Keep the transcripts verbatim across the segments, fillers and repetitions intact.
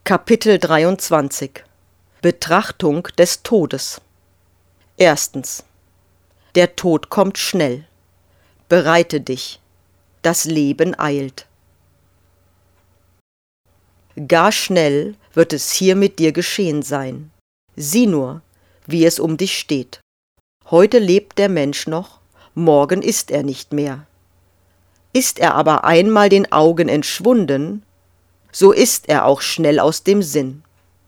Kapitel dreiundzwanzig. Betrachtung des Todes. Erstens. Der Tod kommt schnell. Bereite dich. Das Leben eilt. Gar schnell wird es hier mit dir geschehen sein. Sieh nur, wie es um dich steht. Heute lebt der Mensch noch, morgen ist er nicht mehr. Ist er aber einmal den Augen entschwunden, so ist er auch schnell aus dem Sinn.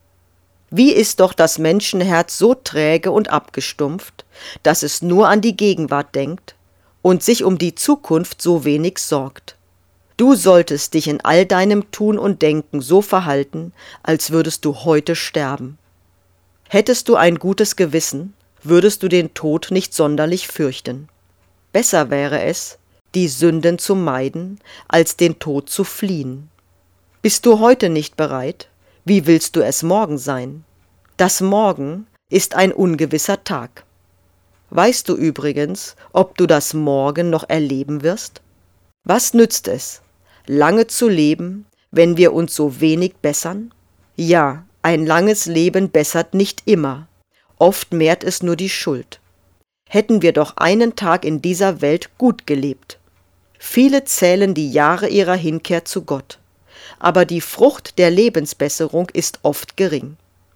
Wie ist doch das Menschenherz so träge und abgestumpft, dass es nur an die Gegenwart denkt und sich um die Zukunft so wenig sorgt. Du solltest dich in all deinem Tun und Denken so verhalten, als würdest du heute sterben. Hättest du ein gutes Gewissen, würdest du den Tod nicht sonderlich fürchten. Besser wäre es, die Sünden zu meiden, als den Tod zu fliehen. Bist du heute nicht bereit, wie willst du es morgen sein? Das Morgen ist ein ungewisser Tag. Weißt du übrigens, ob du das Morgen noch erleben wirst? Was nützt es, lange zu leben, wenn wir uns so wenig bessern? Ja, ein langes Leben bessert nicht immer, oft mehrt es nur die Schuld. Hätten wir doch einen Tag in dieser Welt gut gelebt. Viele zählen die Jahre ihrer Hinkehr zu Gott, aber die Frucht der Lebensbesserung ist oft gering.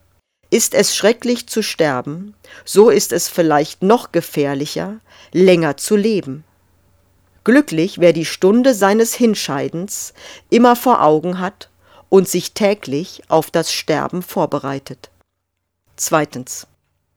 Ist es schrecklich zu sterben, so ist es vielleicht noch gefährlicher, länger zu leben. Glücklich, wer die Stunde seines Hinscheidens immer vor Augen hat und sich täglich auf das Sterben vorbereitet. Zweitens.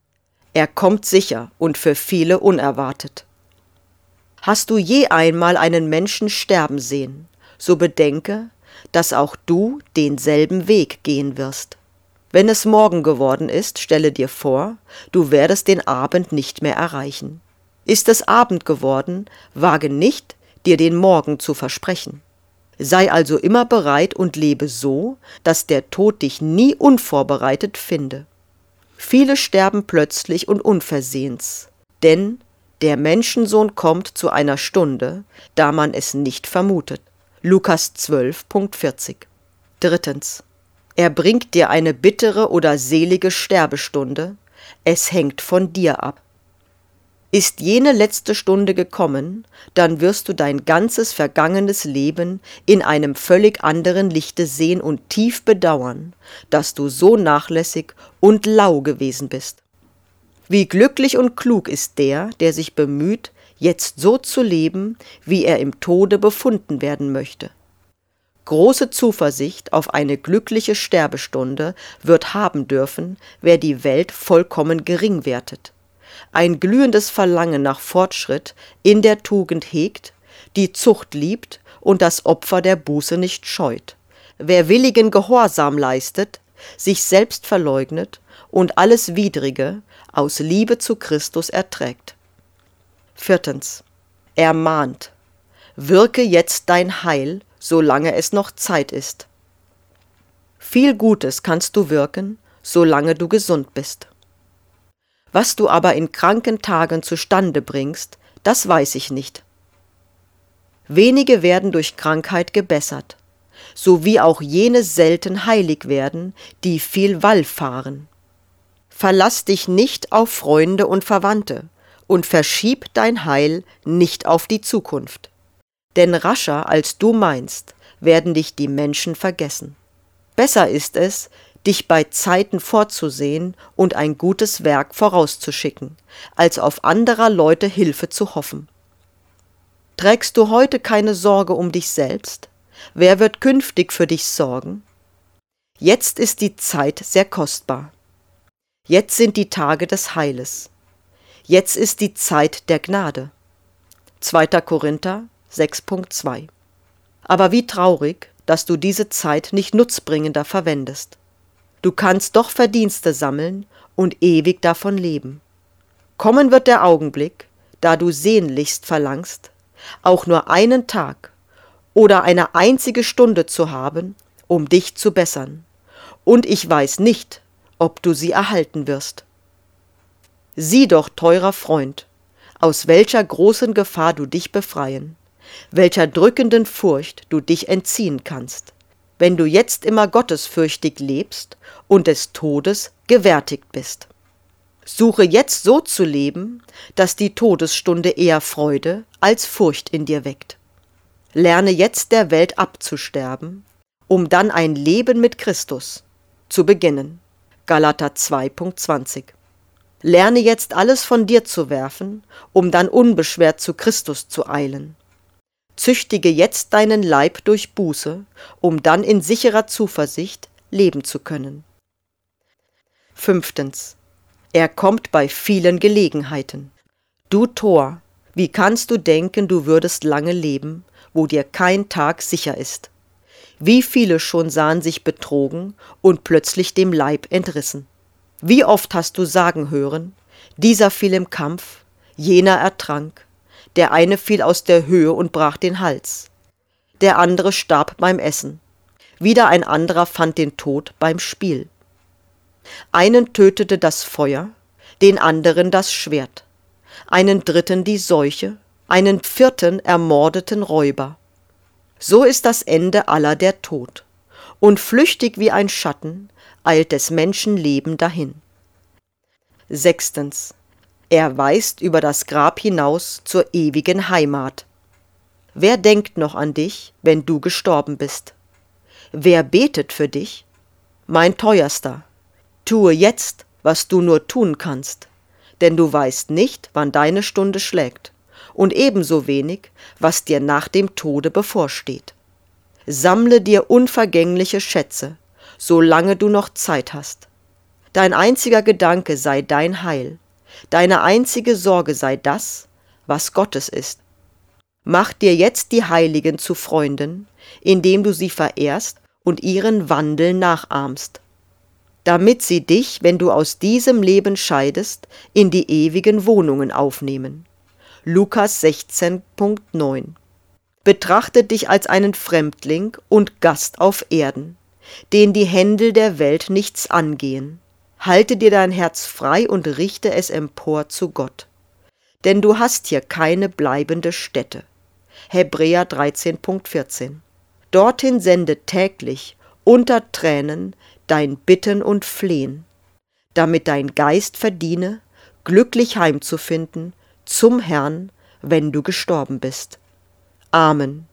Er kommt sicher und für viele unerwartet. Hast du je einmal einen Menschen sterben sehen, so bedenke, dass auch du denselben Weg gehen wirst. Wenn es Morgen geworden ist, stelle dir vor, du werdest den Abend nicht mehr erreichen. Ist es Abend geworden, wage nicht, dir den Morgen zu versprechen. Sei also immer bereit und lebe so, dass der Tod dich nie unvorbereitet finde. Viele sterben plötzlich und unversehens, denn der Menschensohn kommt zu einer Stunde, da man es nicht vermutet. Lukas zwölf, Punkt vierzig. Drittens. Er bringt dir eine bittere oder selige Sterbestunde, es hängt von dir ab. Ist jene letzte Stunde gekommen, dann wirst du dein ganzes vergangenes Leben in einem völlig anderen Lichte sehen und tief bedauern, dass du so nachlässig und lau gewesen bist. Wie glücklich und klug ist der, der sich bemüht, jetzt so zu leben, wie er im Tode befunden werden möchte. Große Zuversicht auf eine glückliche Sterbestunde wird haben dürfen, wer die Welt vollkommen gering wertet, ein glühendes Verlangen nach Fortschritt in der Tugend hegt, die Zucht liebt und das Opfer der Buße nicht scheut, wer willigen Gehorsam leistet, sich selbst verleugnet und alles Widrige aus Liebe zu Christus erträgt. Viertens. Er mahnt, wirke jetzt dein Heil, solange es noch Zeit ist. Viel Gutes kannst du wirken, solange du gesund bist. Was du aber in kranken Tagen zustande bringst, das weiß ich nicht. Wenige werden durch Krankheit gebessert, so wie auch jene selten heilig werden, die viel wallfahren. Verlass dich nicht auf Freunde und Verwandte und verschieb dein Heil nicht auf die Zukunft. Denn rascher als du meinst, werden dich die Menschen vergessen. Besser ist es, dich bei Zeiten vorzusehen und ein gutes Werk vorauszuschicken, als auf anderer Leute Hilfe zu hoffen. Trägst du heute keine Sorge um dich selbst? Wer wird künftig für dich sorgen? Jetzt ist die Zeit sehr kostbar. Jetzt sind die Tage des Heiles. Jetzt ist die Zeit der Gnade. zweiter Korinther sechs, Punkt zwei. Aber wie traurig, dass du diese Zeit nicht nutzbringender verwendest. Du kannst doch Verdienste sammeln und ewig davon leben. Kommen wird der Augenblick, da du sehnlichst verlangst, auch nur einen Tag oder eine einzige Stunde zu haben, um dich zu bessern. Und ich weiß nicht, ob du sie erhalten wirst. Sieh doch, teurer Freund, aus welcher großen Gefahr du dich befreien, welcher drückenden Furcht du dich entziehen kannst. wenn du jetzt immer gottesfürchtig lebst und des Todes gewärtigt bist. Suche jetzt so zu leben, dass die Todesstunde eher Freude als Furcht in dir weckt. Lerne jetzt der Welt abzusterben, um dann ein Leben mit Christus zu beginnen. Galater zwei, Punkt zwanzig. Lerne jetzt alles von dir zu werfen, um dann unbeschwert zu Christus zu eilen. Züchtige jetzt deinen Leib durch Buße, um dann in sicherer Zuversicht leben zu können. Fünftens. Er kommt bei vielen Gelegenheiten. Du Tor, wie kannst du denken, du würdest lange leben, wo dir kein Tag sicher ist? Wie viele schon sahen sich betrogen und plötzlich dem Leib entrissen? Wie oft hast du sagen hören, dieser fiel im Kampf, jener ertrank, der eine fiel aus der Höhe und brach den Hals, der andere starb beim Essen, wieder ein anderer fand den Tod beim Spiel. Einen tötete das Feuer, den anderen das Schwert, einen dritten die Seuche, einen vierten ermordeten Räuber. So ist das Ende aller der Tod, und flüchtig wie ein Schatten eilt des Menschen Leben dahin. Sechstens. Er weist über das Grab hinaus zur ewigen Heimat. Wer denkt noch an dich, wenn du gestorben bist? Wer betet für dich? Mein Teuerster, tue jetzt, was du nur tun kannst, denn du weißt nicht, wann deine Stunde schlägt, und ebenso wenig, was dir nach dem Tode bevorsteht. Sammle dir unvergängliche Schätze, solange du noch Zeit hast. Dein einziger Gedanke sei dein Heil, deine einzige Sorge sei das, was Gottes ist. Mach dir jetzt die Heiligen zu Freunden, indem du sie verehrst und ihren Wandel nachahmst, damit sie dich, wenn du aus diesem Leben scheidest, in die ewigen Wohnungen aufnehmen. Lukas sechzehn, Punkt neun. Betrachte dich als einen Fremdling und Gast auf Erden, den die Händel der Welt nichts angehen. Halte dir dein Herz frei und richte es empor zu Gott. Denn du hast hier keine bleibende Stätte. Hebräer dreizehn, Punkt vierzehn. Dorthin sende täglich unter Tränen dein Bitten und Flehen, damit dein Geist verdiene, glücklich heimzufinden zum Herrn, wenn du gestorben bist. Amen.